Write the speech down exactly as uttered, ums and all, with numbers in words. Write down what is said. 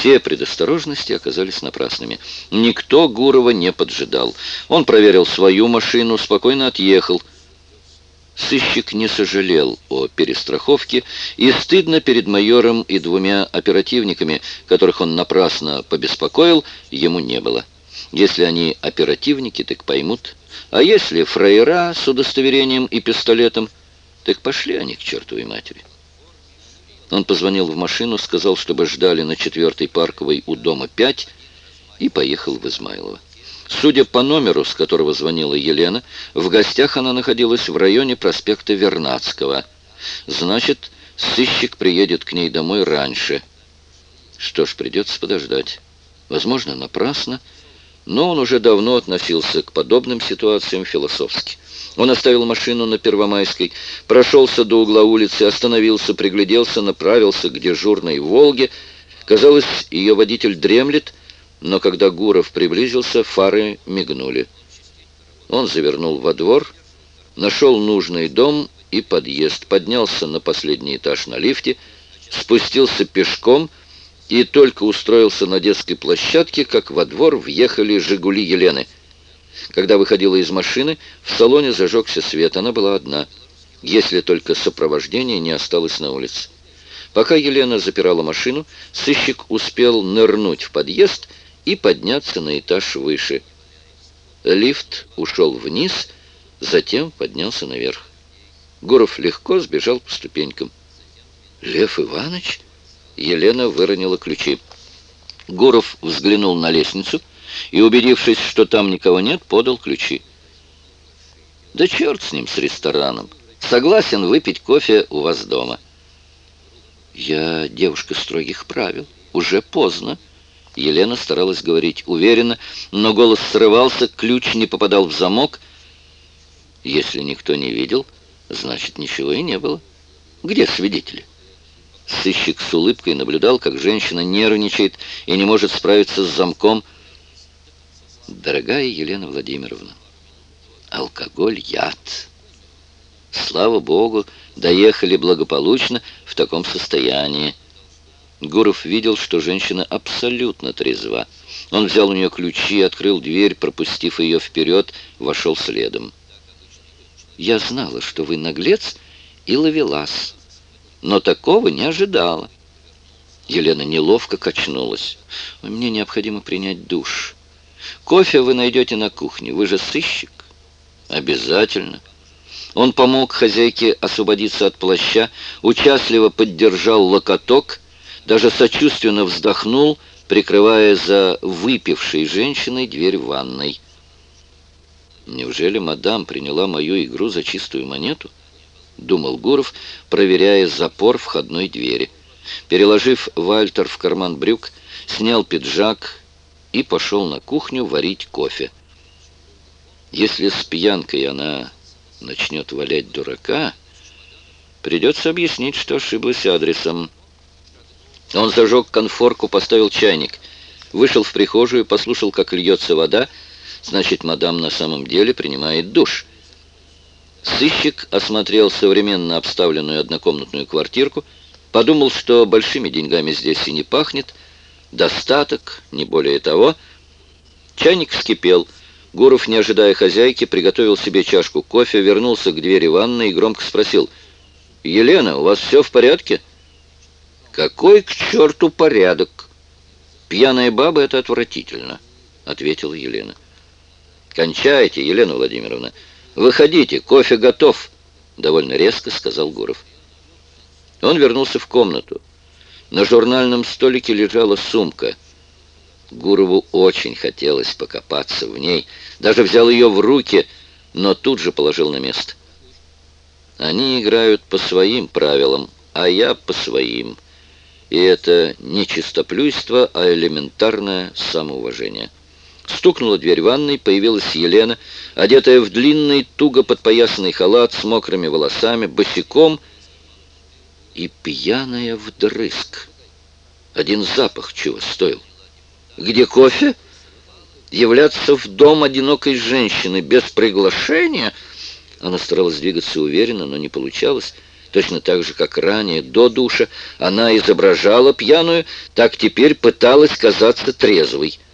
Все предосторожности оказались напрасными. Никто Гурова не поджидал. Он проверил свою машину, спокойно отъехал. Сыщик не сожалел о перестраховке, и стыдно перед майором и двумя оперативниками, которых он напрасно побеспокоил, ему не было. Если они оперативники, так поймут. А если фраера с удостоверением и пистолетом, так пошли они к чертовой матери. Он позвонил в машину, сказал, чтобы ждали на четвертой Парковой у дома пять, и поехал в Измайлово. Судя по номеру, с которого звонила Елена, в гостях она находилась в районе проспекта Вернадского. Значит, сыщик приедет к ней домой раньше. Что ж, придется подождать. Возможно, напрасно, но он уже давно относился к подобным ситуациям философски. Он оставил машину на Первомайской, прошелся до угла улицы, остановился, пригляделся, направился к дежурной «Волге». Казалось, ее водитель дремлет, но когда Гуров приблизился, фары мигнули. Он завернул во двор, нашел нужный дом и подъезд, поднялся на последний этаж на лифте, спустился пешком и только устроился на детской площадке, как во двор въехали «Жигули» Елены. Когда выходила из машины, в салоне зажегся свет. Она была одна, если только сопровождение не осталось на улице. Пока Елена запирала машину, сыщик успел нырнуть в подъезд и подняться на этаж выше. Лифт ушел вниз, затем поднялся наверх. Гуров легко сбежал по ступенькам. «Лев Иванович?» Елена выронила ключи. Гуров взглянул на лестницу и, убедившись, что там никого нет, подал ключи. «Да черт с ним, с рестораном. Согласен выпить кофе у вас дома». «Я девушка строгих правил. Уже поздно». Елена старалась говорить уверенно, но голос срывался, ключ не попадал в замок. «Если никто не видел, значит, ничего и не было. Где свидетели?» Сыщик с улыбкой наблюдал, как женщина нервничает и не может справиться с замком. «Дорогая Елена Владимировна, алкоголь — яд. Слава Богу, доехали благополучно в таком состоянии». Гуров видел, что женщина абсолютно трезва. Он взял у нее ключи, открыл дверь, пропустив ее вперед, вошел следом. «Я знала, что вы наглец и ловелас, но такого не ожидала». Елена неловко качнулась. «Мне необходимо принять душ. Кофе вы найдете на кухне. Вы же сыщик». «Обязательно». Он помог хозяйке освободиться от плаща, участливо поддержал локоток, даже сочувственно вздохнул, прикрывая за выпившей женщиной дверь ванной. «Неужели мадам приняла мою игру за чистую монету?» — думал Гуров, проверяя запор входной двери. Переложив Вальтер в карман брюк, снял пиджак и пошел на кухню варить кофе. Если с пьянкой она начнет валять дурака, придется объяснить, что ошиблась адресом. Он зажег конфорку, поставил чайник, вышел в прихожую, послушал, как льется вода. Значит, мадам на самом деле принимает душ. Сыщик осмотрел современно обставленную однокомнатную квартирку, подумал, что большими деньгами здесь и не пахнет, достаток, не более того. Чайник вскипел. Гуров, не ожидая хозяйки, приготовил себе чашку кофе, вернулся к двери ванной и громко спросил: «Елена, у вас все в порядке?» «Какой к черту порядок? Пьяная баба — это отвратительно», — ответила Елена. «Кончайте, Елена Владимировна. Выходите, кофе готов», — довольно резко сказал Гуров. Он вернулся в комнату. На журнальном столике лежала сумка. Гурову очень хотелось покопаться в ней. Даже взял ее в руки, но тут же положил на место. «Они играют по своим правилам, а я по своим. И это не чистоплюйство, а элементарное самоуважение». Стукнула дверь ванной, появилась Елена, одетая в длинный, туго подпоясанный халат с мокрыми волосами, босиком и пьяная вдрызг. Один запах чего стоил. «Где кофе?» Являться в дом одинокой женщины без приглашения? Она старалась двигаться уверенно, но не получалось. Точно так же, как ранее, до душа, она изображала пьяную, так теперь пыталась казаться трезвой.